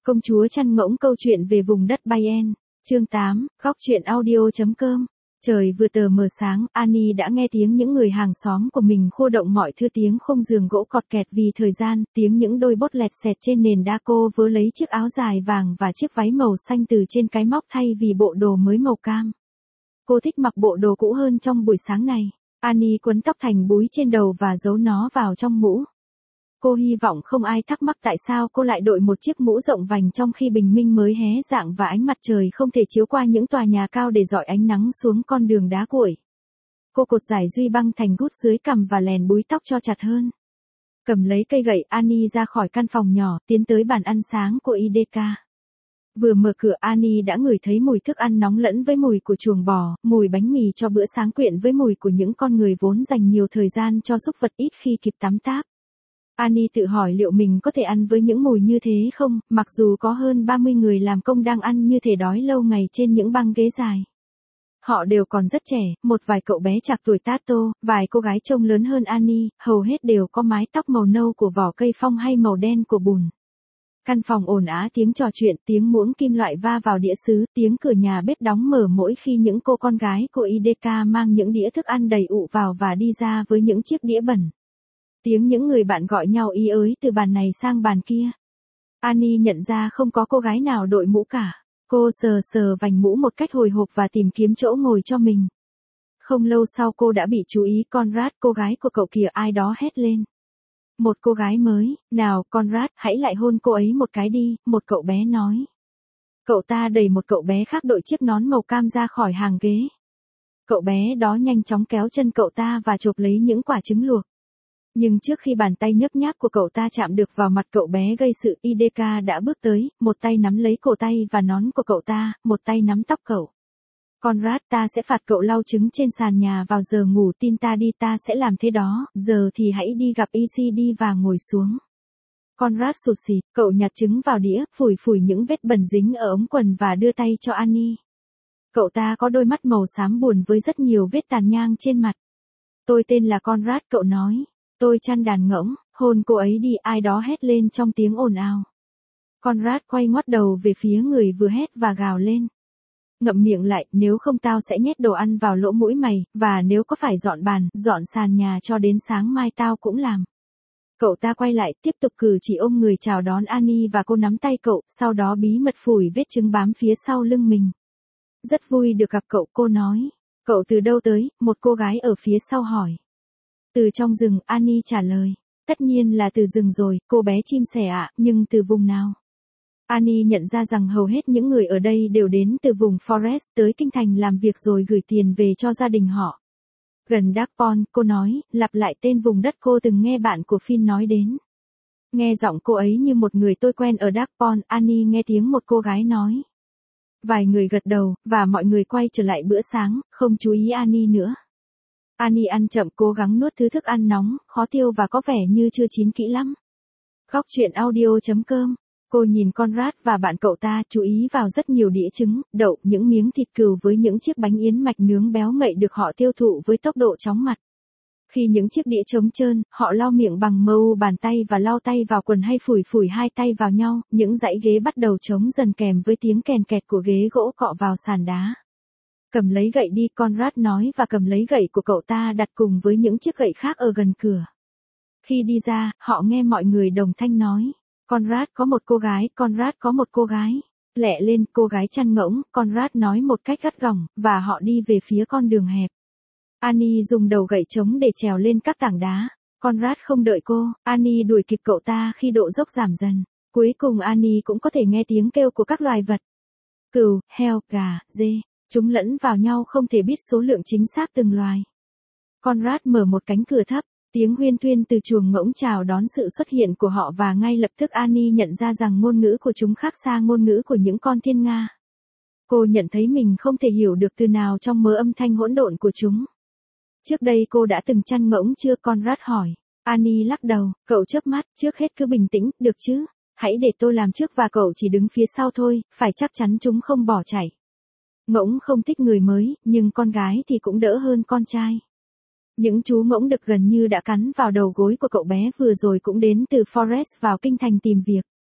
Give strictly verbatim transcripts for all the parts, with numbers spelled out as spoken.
Công chúa chăn ngỗng, câu chuyện về vùng đất Bayern. Chương tám, góc truyện audio.com. Trời vừa tờ mờ sáng, Annie đã nghe tiếng những người hàng xóm của mình khô động mọi thứ, tiếng khung giường gỗ cọt kẹt vì thời gian, tiếng những đôi bốt lẹt xẹt trên nền đá. Cô vớ lấy chiếc áo dài vàng và chiếc váy màu xanh từ trên cái móc thay vì bộ đồ mới màu cam. Cô thích mặc bộ đồ cũ hơn trong buổi sáng này. Annie quấn tóc thành búi trên đầu và giấu nó vào trong mũ. Cô hy vọng không ai thắc mắc tại sao cô lại đội một chiếc mũ rộng vành trong khi bình minh mới hé rạng và ánh mặt trời không thể chiếu qua những tòa nhà cao để rọi ánh nắng xuống con đường đá cuội. Cô cột dải duy băng thành gút dưới cằm và lèn búi tóc cho chặt hơn. Cầm lấy cây gậy, Annie ra khỏi căn phòng nhỏ, tiến tới bàn ăn sáng của i đê ca. Vừa mở cửa, Annie đã ngửi thấy mùi thức ăn nóng lẫn với mùi của chuồng bò, mùi bánh mì cho bữa sáng quyện với mùi của những con người vốn dành nhiều thời gian cho súc vật ít khi kịp tắm táp. Annie tự hỏi liệu mình có thể ăn với những mùi như thế không, mặc dù có hơn ba mươi người làm công đang ăn như thể đói lâu ngày trên những băng ghế dài. Họ đều còn rất trẻ, một vài cậu bé trạc tuổi Tato, vài cô gái trông lớn hơn Annie, hầu hết đều có mái tóc màu nâu của vỏ cây phong hay màu đen của bùn. Căn phòng ồn ào, tiếng trò chuyện, tiếng muỗng kim loại va vào đĩa sứ, tiếng cửa nhà bếp đóng mở mỗi khi những cô con gái của i đê ca mang những đĩa thức ăn đầy ụ vào và đi ra với những chiếc đĩa bẩn. Tiếng những người bạn gọi nhau ý ới từ bàn này sang bàn kia. Annie nhận ra không có cô gái nào đội mũ cả. Cô sờ sờ vành mũ một cách hồi hộp và tìm kiếm chỗ ngồi cho mình. Không lâu sau cô đã bị chú ý. Conrad, cô gái của cậu kìa, ai đó hét lên. Một cô gái mới, nào Conrad, hãy lại hôn cô ấy một cái đi, một cậu bé nói. Cậu ta đẩy một cậu bé khác đội chiếc nón màu cam ra khỏi hàng ghế. Cậu bé đó nhanh chóng kéo chân cậu ta và chộp lấy những quả trứng luộc. Nhưng trước khi bàn tay nhấp nháp của cậu ta chạm được vào mặt cậu bé gây sự, i đê ca đã bước tới, một tay nắm lấy cổ tay và nón của cậu ta, một tay nắm tóc cậu. Conrad, ta sẽ phạt cậu lau trứng trên sàn nhà vào giờ ngủ, tin ta đi, ta sẽ làm thế đó, giờ thì hãy đi gặp i xê đê và ngồi xuống. Conrad sụt sịt, cậu nhặt trứng vào đĩa, phủi phủi những vết bẩn dính ở ống quần và đưa tay cho Annie. Cậu ta có đôi mắt màu xám buồn với rất nhiều vết tàn nhang trên mặt. Tôi tên là Conrad, cậu nói. Tôi chăn đàn ngỗng, hôn cô ấy đi, ai đó hét lên trong tiếng ồn ào. Conrad quay ngoắt đầu về phía người vừa hét và gào lên. Ngậm miệng lại, nếu không tao sẽ nhét đồ ăn vào lỗ mũi mày, và nếu có phải dọn bàn, dọn sàn nhà cho đến sáng mai tao cũng làm. Cậu ta quay lại, tiếp tục cử chỉ ôm người chào đón Annie và cô nắm tay cậu, sau đó bí mật phủi vết trứng bám phía sau lưng mình. Rất vui được gặp cậu, cô nói. Cậu từ đâu tới, một cô gái ở phía sau hỏi. Từ trong rừng, Annie trả lời. Tất nhiên là từ rừng rồi, cô bé chim sẻ ạ, nhưng từ vùng nào? Annie nhận ra rằng hầu hết những người ở đây đều đến từ vùng Forest tới kinh thành làm việc rồi gửi tiền về cho gia đình họ. Gần Darkpon, cô nói, lặp lại tên vùng đất cô từng nghe bạn của Finn nói đến. Nghe giọng cô ấy như một người tôi quen ở Darkpon, Annie nghe tiếng một cô gái nói. Vài người gật đầu, và mọi người quay trở lại bữa sáng, không chú ý Annie nữa. Annie ăn chậm, cố gắng nuốt thứ thức ăn nóng, khó tiêu và có vẻ như chưa chín kỹ lắm. Góc truyện audio.com. Cô nhìn Conrad và bạn cậu ta, chú ý vào rất nhiều đĩa trứng, đậu, những miếng thịt cừu với những chiếc bánh yến mạch nướng béo ngậy được họ tiêu thụ với tốc độ chóng mặt. Khi những chiếc đĩa trống trơn, họ lau miệng bằng mâu bàn tay và lau tay vào quần hay phủi phủi hai tay vào nhau, những dãy ghế bắt đầu trống dần kèm với tiếng kèn kẹt của ghế gỗ cọ vào sàn đá. Cầm lấy gậy đi, Conrad nói và cầm lấy gậy của cậu ta đặt cùng với những chiếc gậy khác ở gần cửa. Khi đi ra, họ nghe mọi người đồng thanh nói. Conrad có một cô gái, Conrad có một cô gái. Lẹ lên, cô gái chăn ngỗng, Conrad nói một cách gắt gỏng, và họ đi về phía con đường hẹp. Annie dùng đầu gậy trống để trèo lên các tảng đá. Conrad không đợi cô, Annie đuổi kịp cậu ta khi độ dốc giảm dần. Cuối cùng Annie cũng có thể nghe tiếng kêu của các loài vật. Cừu, heo, gà, dê. Chúng lẫn vào nhau không thể biết số lượng chính xác từng loài. Conrad mở một cánh cửa thấp, tiếng huyên thuyên từ chuồng ngỗng chào đón sự xuất hiện của họ và ngay lập tức Annie nhận ra rằng ngôn ngữ của chúng khác xa ngôn ngữ của những con thiên nga. Cô nhận thấy mình không thể hiểu được từ nào trong mớ âm thanh hỗn độn của chúng. Trước đây cô đã từng chăn ngỗng chưa? Conrad hỏi. Annie lắc đầu, cậu chớp mắt, trước hết cứ bình tĩnh, được chứ? Hãy để tôi làm trước và cậu chỉ đứng phía sau thôi, phải chắc chắn chúng không bỏ chạy. Ngỗng không thích người mới, nhưng con gái thì cũng đỡ hơn con trai. Những chú ngỗng đực gần như đã cắn vào đầu gối của cậu bé vừa rồi cũng đến từ Forest vào kinh thành tìm việc.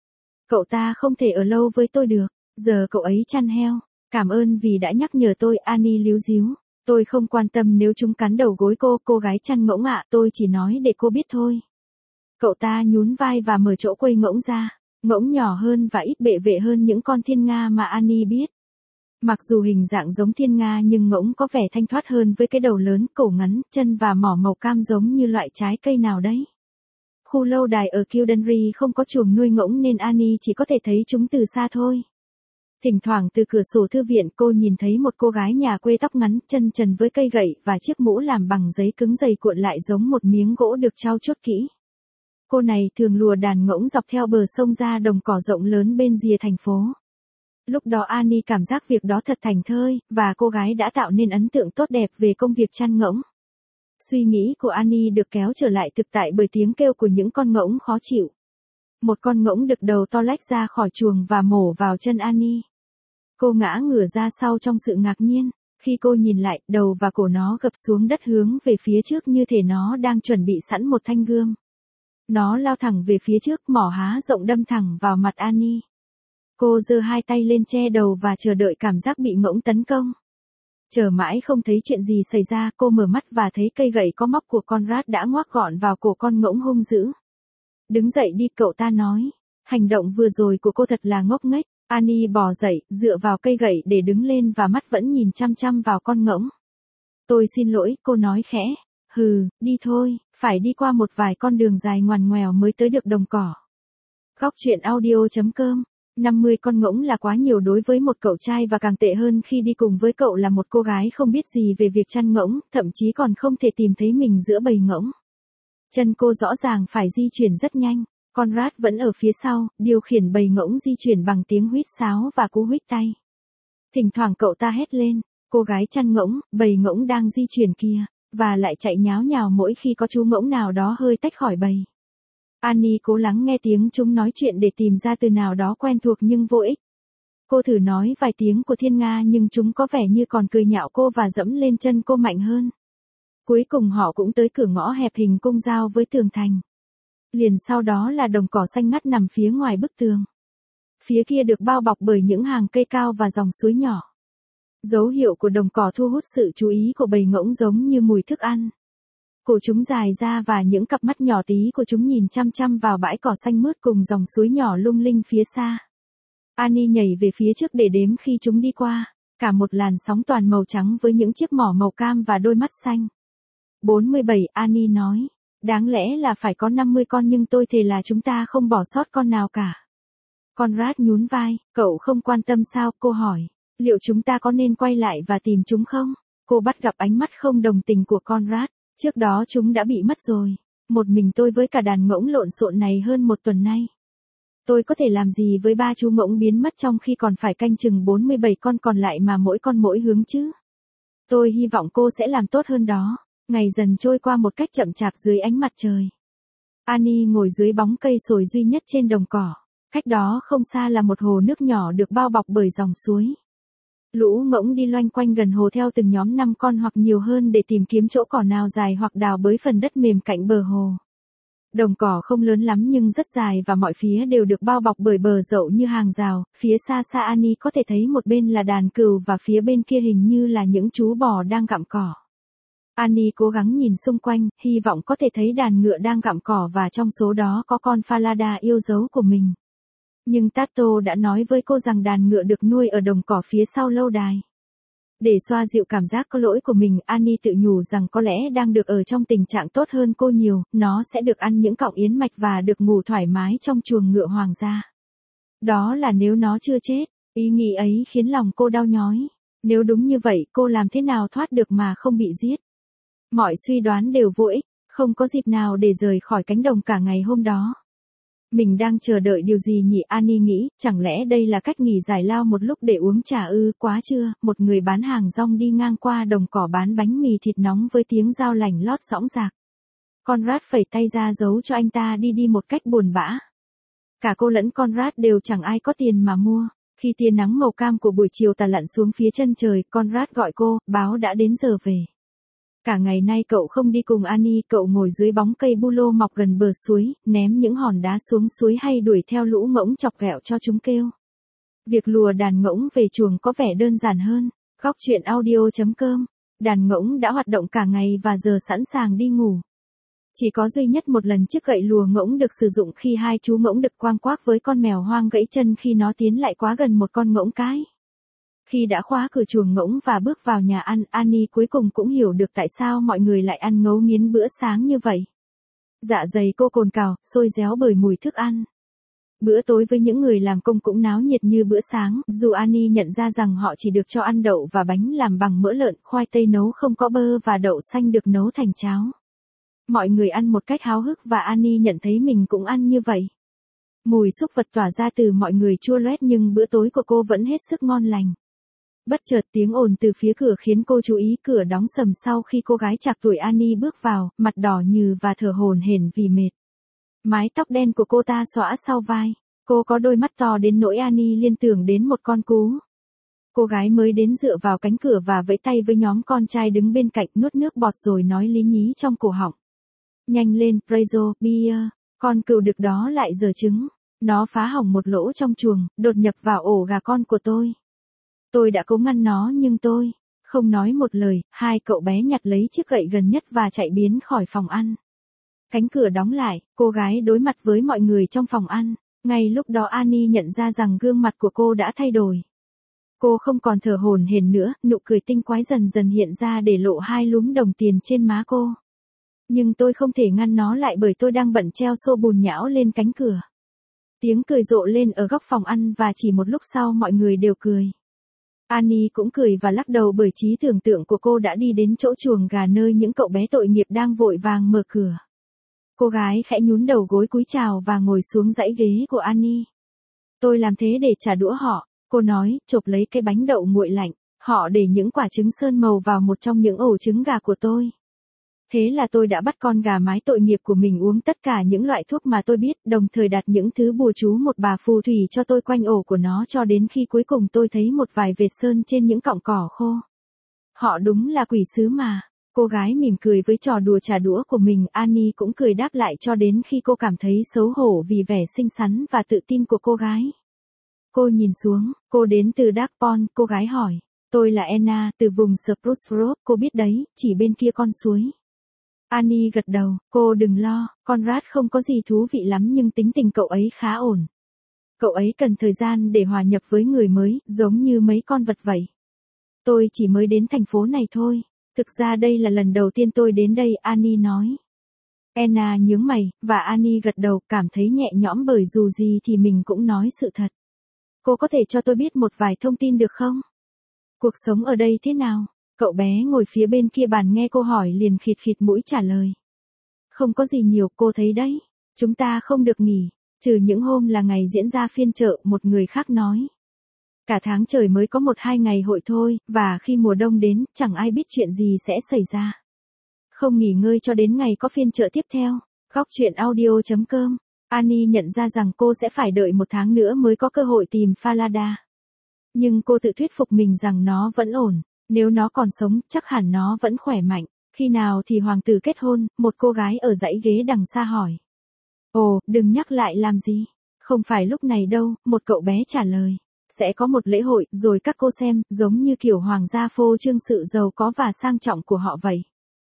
Cậu ta không thể ở lâu với tôi được, giờ cậu ấy chăn heo. Cảm ơn vì đã nhắc nhở tôi, Annie líu díu. Tôi không quan tâm nếu chúng cắn đầu gối cô, cô gái chăn ngỗng ạ, tôi chỉ nói để cô biết thôi. Cậu ta nhún vai và mở chỗ quây ngỗng ra. Ngỗng nhỏ hơn và ít bệ vệ hơn những con thiên nga mà Annie biết. Mặc dù hình dạng giống thiên nga nhưng ngỗng có vẻ thanh thoát hơn với cái đầu lớn, cổ ngắn, chân và mỏ màu cam giống như loại trái cây nào đấy. Khu lâu đài ở Kildare không có chuồng nuôi ngỗng nên Annie chỉ có thể thấy chúng từ xa thôi. Thỉnh thoảng từ cửa sổ thư viện cô nhìn thấy một cô gái nhà quê tóc ngắn, chân trần với cây gậy và chiếc mũ làm bằng giấy cứng dày cuộn lại giống một miếng gỗ được trau chuốt kỹ. Cô này thường lùa đàn ngỗng dọc theo bờ sông ra đồng cỏ rộng lớn bên rìa thành phố. Lúc đó Annie cảm giác việc đó thật thảnh thơi, và cô gái đã tạo nên ấn tượng tốt đẹp về công việc chăn ngỗng. Suy nghĩ của Annie được kéo trở lại thực tại bởi tiếng kêu của những con ngỗng khó chịu. Một con ngỗng đực đầu to lách ra khỏi chuồng và mổ vào chân Annie. Cô ngã ngửa ra sau trong sự ngạc nhiên. Khi cô nhìn lại, đầu và cổ nó gập xuống đất hướng về phía trước như thể nó đang chuẩn bị sẵn một thanh gươm. Nó lao thẳng về phía trước, mỏ há rộng đâm thẳng vào mặt Annie. Cô giơ hai tay lên che đầu và chờ đợi cảm giác bị ngỗng tấn công. Chờ mãi không thấy chuyện gì xảy ra, cô mở mắt và thấy cây gậy có móc của Conrad đã ngoác gọn vào cổ con ngỗng hung dữ. Đứng dậy đi, cậu ta nói. Hành động vừa rồi của cô thật là ngốc nghếch. Annie bò dậy, dựa vào cây gậy để đứng lên và mắt vẫn nhìn chăm chăm vào con ngỗng. Tôi xin lỗi, cô nói khẽ. Hừ, đi thôi, phải đi qua một vài con đường dài ngoằn ngoèo mới tới được đồng cỏ. Góc truyện audio chấm com. năm mươi con ngỗng là quá nhiều đối với một cậu trai và càng tệ hơn khi đi cùng với cậu là một cô gái không biết gì về việc chăn ngỗng, thậm chí còn không thể tìm thấy mình giữa bầy ngỗng. Chân cô rõ ràng phải di chuyển rất nhanh. Conrad vẫn ở phía sau, điều khiển bầy ngỗng di chuyển bằng tiếng huýt sáo và cú huýt tay. Thỉnh thoảng cậu ta hét lên, cô gái chăn ngỗng, bầy ngỗng đang di chuyển kìa, và lại chạy nháo nhào mỗi khi có chú ngỗng nào đó hơi tách khỏi bầy. Annie cố lắng nghe tiếng chúng nói chuyện để tìm ra từ nào đó quen thuộc nhưng vô ích. Cô thử nói vài tiếng của thiên nga nhưng chúng có vẻ như còn cười nhạo cô và dẫm lên chân cô mạnh hơn. Cuối cùng họ cũng tới cửa ngõ hẹp hình cung giao với tường thành. Liền sau đó là đồng cỏ xanh ngắt nằm phía ngoài bức tường. Phía kia được bao bọc bởi những hàng cây cao và dòng suối nhỏ. Dấu hiệu của đồng cỏ thu hút sự chú ý của bầy ngỗng giống như mùi thức ăn. Cổ chúng dài ra và những cặp mắt nhỏ tí của chúng nhìn chăm chăm vào bãi cỏ xanh mướt cùng dòng suối nhỏ lung linh phía xa. Annie nhảy về phía trước để đếm khi chúng đi qua, cả một làn sóng toàn màu trắng với những chiếc mỏ màu cam và đôi mắt xanh. bốn mươi bảy, Annie nói. Đáng lẽ là phải có năm mươi con nhưng tôi thề là chúng ta không bỏ sót con nào cả. Conrad nhún vai, cậu không quan tâm sao, cô hỏi. Liệu chúng ta có nên quay lại và tìm chúng không? Cô bắt gặp ánh mắt không đồng tình của Conrad. Trước đó chúng đã bị mất rồi. Một mình tôi với cả đàn ngỗng lộn xộn này hơn một tuần nay. Tôi có thể làm gì với ba chú ngỗng biến mất trong khi còn phải canh chừng bốn mươi bảy con còn lại mà mỗi con mỗi hướng chứ? Tôi hy vọng cô sẽ làm tốt hơn đó. Ngày dần trôi qua một cách chậm chạp dưới ánh mặt trời. Annie ngồi dưới bóng cây sồi duy nhất trên đồng cỏ. Cách đó không xa là một hồ nước nhỏ được bao bọc bởi dòng suối. Lũ ngỗng đi loanh quanh gần hồ theo từng nhóm năm con hoặc nhiều hơn để tìm kiếm chỗ cỏ nào dài hoặc đào bới phần đất mềm cạnh bờ hồ. Đồng cỏ không lớn lắm nhưng rất dài và mọi phía đều được bao bọc bởi bờ dậu như hàng rào. Phía xa xa Annie có thể thấy một bên là đàn cừu và phía bên kia hình như là những chú bò đang gặm cỏ. Annie cố gắng nhìn xung quanh, hy vọng có thể thấy đàn ngựa đang gặm cỏ và trong số đó có con Falada yêu dấu của mình. Nhưng Tato đã nói với cô rằng đàn ngựa được nuôi ở đồng cỏ phía sau lâu đài. Để xoa dịu cảm giác có lỗi của mình, Annie tự nhủ rằng có lẽ đang được ở trong tình trạng tốt hơn cô nhiều, nó sẽ được ăn những cọng yến mạch và được ngủ thoải mái trong chuồng ngựa hoàng gia. Đó là nếu nó chưa chết, ý nghĩ ấy khiến lòng cô đau nhói. Nếu đúng như vậy, cô làm thế nào thoát được mà không bị giết? Mọi suy đoán đều vô ích, không có dịp nào để rời khỏi cánh đồng cả ngày hôm đó. Mình đang chờ đợi điều gì nhỉ? Annie nghĩ, chẳng lẽ đây là cách nghỉ giải lao một lúc để uống trà ư? Quá chưa? Một người bán hàng rong đi ngang qua đồng cỏ bán bánh mì thịt nóng với tiếng dao lành lót sõng dạc. Conrad phẩy tay ra dấu cho anh ta đi đi một cách buồn bã. Cả cô lẫn Conrad đều chẳng ai có tiền mà mua. Khi tia nắng màu cam của buổi chiều tà lặn xuống phía chân trời, Conrad gọi cô, báo đã đến giờ về. Cả ngày nay cậu không đi cùng Annie, cậu ngồi dưới bóng cây bu lô mọc gần bờ suối, ném những hòn đá xuống suối hay đuổi theo lũ ngỗng chọc ghẹo cho chúng kêu. Việc lùa đàn ngỗng về chuồng có vẻ đơn giản hơn. Góc chuyện audio chấm com. Đàn ngỗng đã hoạt động cả ngày và giờ sẵn sàng đi ngủ. Chỉ có duy nhất một lần chiếc gậy lùa ngỗng được sử dụng khi hai chú ngỗng đực quang quác với con mèo hoang gãy chân khi nó tiến lại quá gần một con ngỗng cái. Khi đã khóa cửa chuồng ngỗng và bước vào nhà ăn, Annie cuối cùng cũng hiểu được tại sao mọi người lại ăn ngấu nghiến bữa sáng như vậy. Dạ dày cô cồn cào, sôi réo bởi mùi thức ăn. Bữa tối với những người làm công cũng náo nhiệt như bữa sáng, dù Annie nhận ra rằng họ chỉ được cho ăn đậu và bánh làm bằng mỡ lợn, khoai tây nấu không có bơ và đậu xanh được nấu thành cháo. Mọi người ăn một cách háo hức và Annie nhận thấy mình cũng ăn như vậy. Mùi súc vật tỏa ra từ mọi người chua loét nhưng bữa tối của cô vẫn hết sức ngon lành. Bất chợt tiếng ồn từ phía cửa khiến cô chú ý, cửa đóng sầm sau khi cô gái chạc tuổi Annie bước vào, mặt đỏ nhừ và thở hổn hển vì mệt. Mái tóc đen của cô ta xõa sau vai, cô có đôi mắt to đến nỗi Annie liên tưởng đến một con cú. Cô gái mới đến dựa vào cánh cửa và vẫy tay với nhóm con trai đứng bên cạnh, nuốt nước bọt rồi nói lý nhí trong cổ họng. Nhanh lên, Prezo, Bia, con cừu đực đó lại giở trứng. Nó phá hỏng một lỗ trong chuồng, đột nhập vào ổ gà con của tôi. Tôi đã cố ngăn nó nhưng tôi không nói một lời. Hai cậu bé nhặt lấy chiếc gậy gần nhất và chạy biến khỏi phòng ăn. Cánh cửa đóng lại, cô gái đối mặt với mọi người trong phòng ăn. Ngay lúc đó Annie nhận ra rằng gương mặt của cô đã thay đổi. Cô không còn thở hổn hển nữa, nụ cười tinh quái dần dần hiện ra để lộ hai lúm đồng tiền trên má cô. Nhưng tôi không thể ngăn nó lại bởi tôi đang bận treo xô bùn nhão lên cánh cửa. Tiếng cười rộ lên ở góc phòng ăn và chỉ một lúc sau mọi người đều cười. Annie cũng cười và lắc đầu bởi trí tưởng tượng của cô đã đi đến chỗ chuồng gà nơi những cậu bé tội nghiệp đang vội vàng mở cửa. Cô gái khẽ nhún đầu gối cúi chào và ngồi xuống dãy ghế của Annie. Tôi làm thế để trả đũa họ, cô nói, chộp lấy cái bánh đậu nguội lạnh. Họ để những quả trứng sơn màu vào một trong những ổ trứng gà của tôi. Thế là tôi đã bắt con gà mái tội nghiệp của mình uống tất cả những loại thuốc mà tôi biết, đồng thời đặt những thứ bùa chú một bà phù thủy cho tôi quanh ổ của nó cho đến khi cuối cùng tôi thấy một vài vệt sơn trên những cọng cỏ khô. Họ đúng là quỷ sứ mà. Cô gái mỉm cười với trò đùa trả đũa của mình, Annie cũng cười đáp lại cho đến khi cô cảm thấy xấu hổ vì vẻ xinh xắn và tự tin của cô gái. Cô nhìn xuống, cô đến từ Dark Pond, cô gái hỏi. Tôi là Anna, từ vùng Spruce Grove, cô biết đấy, chỉ bên kia con suối. Annie gật đầu, cô đừng lo, Conrad không có gì thú vị lắm nhưng tính tình cậu ấy khá ổn. Cậu ấy cần thời gian để hòa nhập với người mới, giống như mấy con vật vậy. Tôi chỉ mới đến thành phố này thôi. Thực ra đây là lần đầu tiên tôi đến đây, Annie nói. Anna nhướng mày, và Annie gật đầu, cảm thấy nhẹ nhõm bởi dù gì thì mình cũng nói sự thật. Cô có thể cho tôi biết một vài thông tin được không? Cuộc sống ở đây thế nào? Cậu bé ngồi phía bên kia bàn nghe cô hỏi liền khịt khịt mũi trả lời. Không có gì nhiều, cô thấy đấy. Chúng ta không được nghỉ, trừ những hôm là ngày diễn ra phiên chợ, một người khác nói. Cả tháng trời mới có một hai ngày hội thôi, và khi mùa đông đến, chẳng ai biết chuyện gì sẽ xảy ra. Không nghỉ ngơi cho đến ngày có phiên chợ tiếp theo. Góc chuyện audio chấm com. Annie nhận ra rằng cô sẽ phải đợi một tháng nữa mới có cơ hội tìm Falada. Nhưng cô tự thuyết phục mình rằng nó vẫn ổn. Nếu nó còn sống, chắc hẳn nó vẫn khỏe mạnh. Khi nào thì hoàng tử kết hôn? Một cô gái ở dãy ghế đằng xa hỏi. Ồ, đừng nhắc lại làm gì. Không phải lúc này đâu, một cậu bé trả lời. Sẽ có một lễ hội, rồi các cô xem, giống như kiểu hoàng gia phô trương sự giàu có và sang trọng của họ vậy.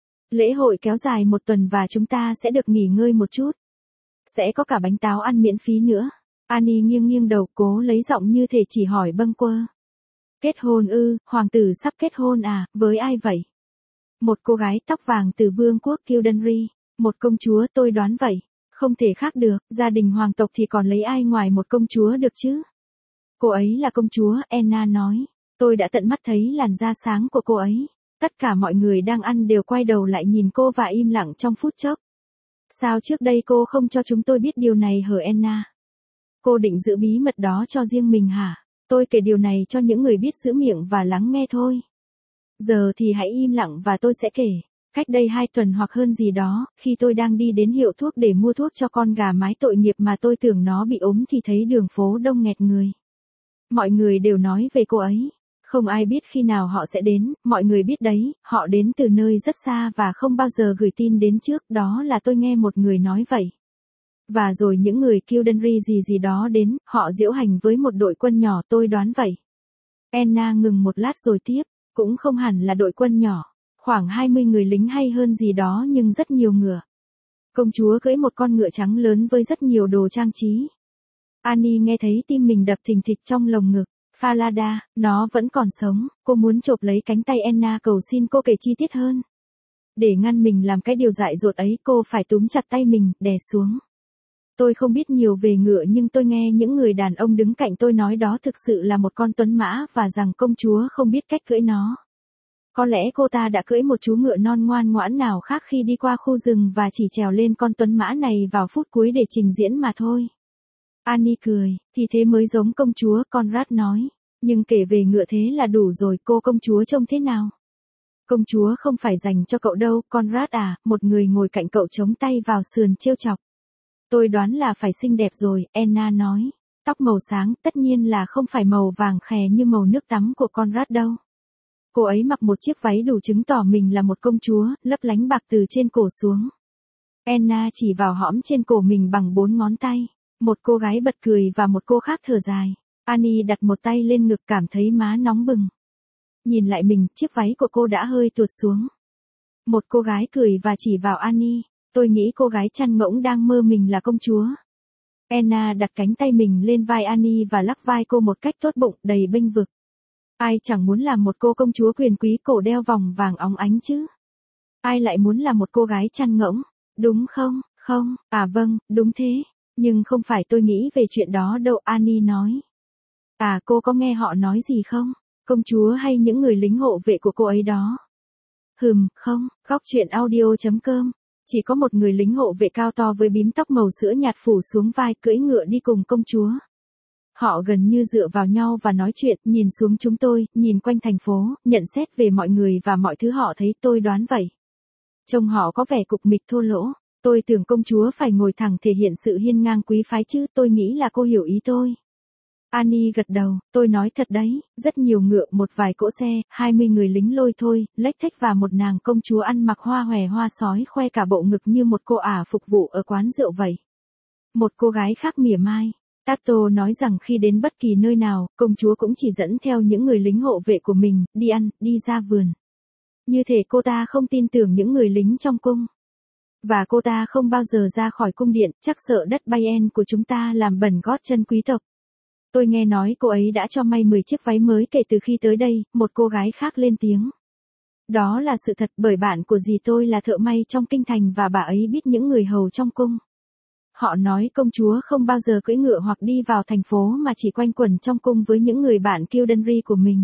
Lễ hội kéo dài một tuần và chúng ta sẽ được nghỉ ngơi một chút. Sẽ có cả bánh táo ăn miễn phí nữa. Annie nghiêng nghiêng đầu, cố lấy giọng như thể chỉ hỏi bâng quơ. Kết hôn ư, hoàng tử sắp kết hôn à, với ai vậy? Một cô gái tóc vàng từ vương quốc Kildare, một công chúa, tôi đoán vậy. Không thể khác được, gia đình hoàng tộc thì còn lấy ai ngoài một công chúa được chứ? Cô ấy là công chúa, Anna nói. Tôi đã tận mắt thấy làn da sáng của cô ấy. Tất cả mọi người đang ăn đều quay đầu lại nhìn cô và im lặng trong phút chốc. Sao trước đây cô không cho chúng tôi biết điều này hả Anna? Cô định giữ bí mật đó cho riêng mình hả? Tôi kể điều này cho những người biết giữ miệng và lắng nghe thôi. Giờ thì hãy im lặng và tôi sẽ kể. Cách đây hai tuần hoặc hơn gì đó, khi tôi đang đi đến hiệu thuốc để mua thuốc cho con gà mái tội nghiệp mà tôi tưởng nó bị ốm thì thấy đường phố đông nghẹt người. Mọi người đều nói về cô ấy. Không ai biết khi nào họ sẽ đến, mọi người biết đấy, họ đến từ nơi rất xa và không bao giờ gửi tin đến trước, đó là tôi nghe một người nói vậy. Và rồi những người Kildare gì gì đó đến, họ diễu hành với một đội quân nhỏ, tôi đoán vậy. Anna ngừng một lát rồi tiếp, cũng không hẳn là đội quân nhỏ, khoảng hai mươi người lính hay hơn gì đó nhưng rất nhiều ngựa. Công chúa cưỡi một con ngựa trắng lớn với rất nhiều đồ trang trí. Annie nghe thấy tim mình đập thình thịch trong lồng ngực. Falada, nó vẫn còn sống, cô muốn chộp lấy cánh tay Anna cầu xin cô kể chi tiết hơn. Để ngăn mình làm cái điều dại dột ấy, cô phải túm chặt tay mình, đè xuống. Tôi không biết nhiều về ngựa nhưng tôi nghe những người đàn ông đứng cạnh tôi nói đó thực sự là một con tuấn mã và rằng công chúa không biết cách cưỡi nó. Có lẽ cô ta đã cưỡi một chú ngựa non ngoan ngoãn nào khác khi đi qua khu rừng và chỉ trèo lên con tuấn mã này vào phút cuối để trình diễn mà thôi. Annie cười, thì thế mới giống công chúa, Conrad nói. Nhưng kể về ngựa thế là đủ rồi, cô công chúa trông thế nào? Công chúa không phải dành cho cậu đâu, Conrad à, một người ngồi cạnh cậu chống tay vào sườn trêu chọc. Tôi đoán là phải xinh đẹp rồi, Anna nói. Tóc màu sáng, tất nhiên là không phải màu vàng khè như màu nước tắm của Conrad đâu. Cô ấy mặc một chiếc váy đủ chứng tỏ mình là một công chúa, lấp lánh bạc từ trên cổ xuống. Anna chỉ vào hõm trên cổ mình bằng bốn ngón tay. Một cô gái bật cười và một cô khác thở dài. Annie đặt một tay lên ngực cảm thấy má nóng bừng. Nhìn lại mình, chiếc váy của cô đã hơi tuột xuống. Một cô gái cười và chỉ vào Annie. Tôi nghĩ cô gái chăn ngỗng đang mơ mình là công chúa. Anna đặt cánh tay mình lên vai Annie và lắc vai cô một cách tốt bụng, đầy bênh vực. Ai chẳng muốn làm một cô công chúa quyền quý cổ đeo vòng vàng óng ánh chứ? Ai lại muốn làm một cô gái chăn ngỗng, đúng không? Không, à vâng, đúng thế. Nhưng không phải tôi nghĩ về chuyện đó đâu, Annie nói. À cô có nghe họ nói gì không? Công chúa hay những người lính hộ vệ của cô ấy đó? Hừm, không, góc chuyện audio chấm com. Chỉ có một người lính hộ vệ cao to với bím tóc màu sữa nhạt phủ xuống vai cưỡi ngựa đi cùng công chúa. Họ gần như dựa vào nhau và nói chuyện, nhìn xuống chúng tôi, nhìn quanh thành phố, nhận xét về mọi người và mọi thứ họ thấy, tôi đoán vậy. Trông họ có vẻ cục mịch thô lỗ. Tôi tưởng công chúa phải ngồi thẳng thể hiện sự hiên ngang quý phái chứ, tôi nghĩ là cô hiểu ý tôi. Annie gật đầu, tôi nói thật đấy, rất nhiều ngựa, một vài cỗ xe, hai mươi người lính lôi thôi, lếch thếch và một nàng công chúa ăn mặc hoa hòe hoa sói khoe cả bộ ngực như một cô ả phục vụ ở quán rượu vậy. Một cô gái khác mỉa mai. Tato nói rằng khi đến bất kỳ nơi nào, công chúa cũng chỉ dẫn theo những người lính hộ vệ của mình, đi ăn, đi ra vườn. Như thể cô ta không tin tưởng những người lính trong cung. Và cô ta không bao giờ ra khỏi cung điện, chắc sợ đất Bayern của chúng ta làm bẩn gót chân quý tộc. Tôi nghe nói cô ấy đã cho may mười chiếc váy mới kể từ khi tới đây, một cô gái khác lên tiếng. Đó là sự thật, bởi bạn của dì tôi là thợ may trong kinh thành và bà ấy biết những người hầu trong cung. Họ nói công chúa không bao giờ cưỡi ngựa hoặc đi vào thành phố mà chỉ quanh quẩn trong cung với những người bạn Kildare của mình.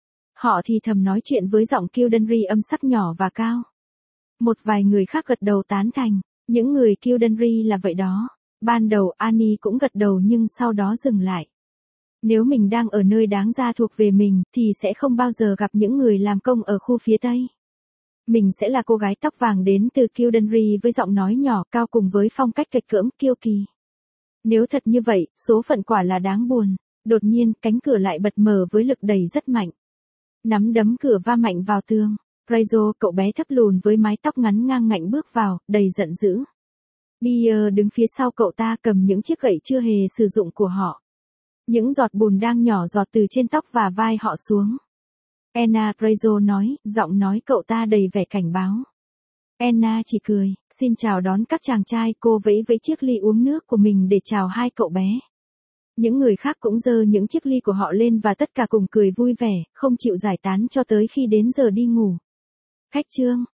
Họ thì thầm nói chuyện với giọng Kildare âm sắc nhỏ và cao. Một vài người khác gật đầu tán thành, những người Kildare là vậy đó. Ban đầu Annie cũng gật đầu nhưng sau đó dừng lại. Nếu mình đang ở nơi đáng ra thuộc về mình, thì sẽ không bao giờ gặp những người làm công ở khu phía Tây. Mình sẽ là cô gái tóc vàng đến từ Kildare với giọng nói nhỏ cao cùng với phong cách kịch cỡm kiêu kỳ. Nếu thật như vậy, số phận quả là đáng buồn. Đột nhiên, cánh cửa lại bật mở với lực đẩy rất mạnh. Nắm đấm cửa va mạnh vào tường. Raizo, cậu bé thấp lùn với mái tóc ngắn ngang ngạnh bước vào, đầy giận dữ. Pierre đứng phía sau cậu ta cầm những chiếc gậy chưa hề sử dụng của họ. Những giọt bùn đang nhỏ giọt từ trên tóc và vai họ xuống. Anna, Raizo nói, giọng nói cậu ta đầy vẻ cảnh báo. Anna chỉ cười, xin chào đón các chàng trai, cô vẫy vẫy chiếc ly uống nước của mình để chào hai cậu bé. Những người khác cũng giơ những chiếc ly của họ lên và tất cả cùng cười vui vẻ, không chịu giải tán cho tới khi đến giờ đi ngủ. Khách trương,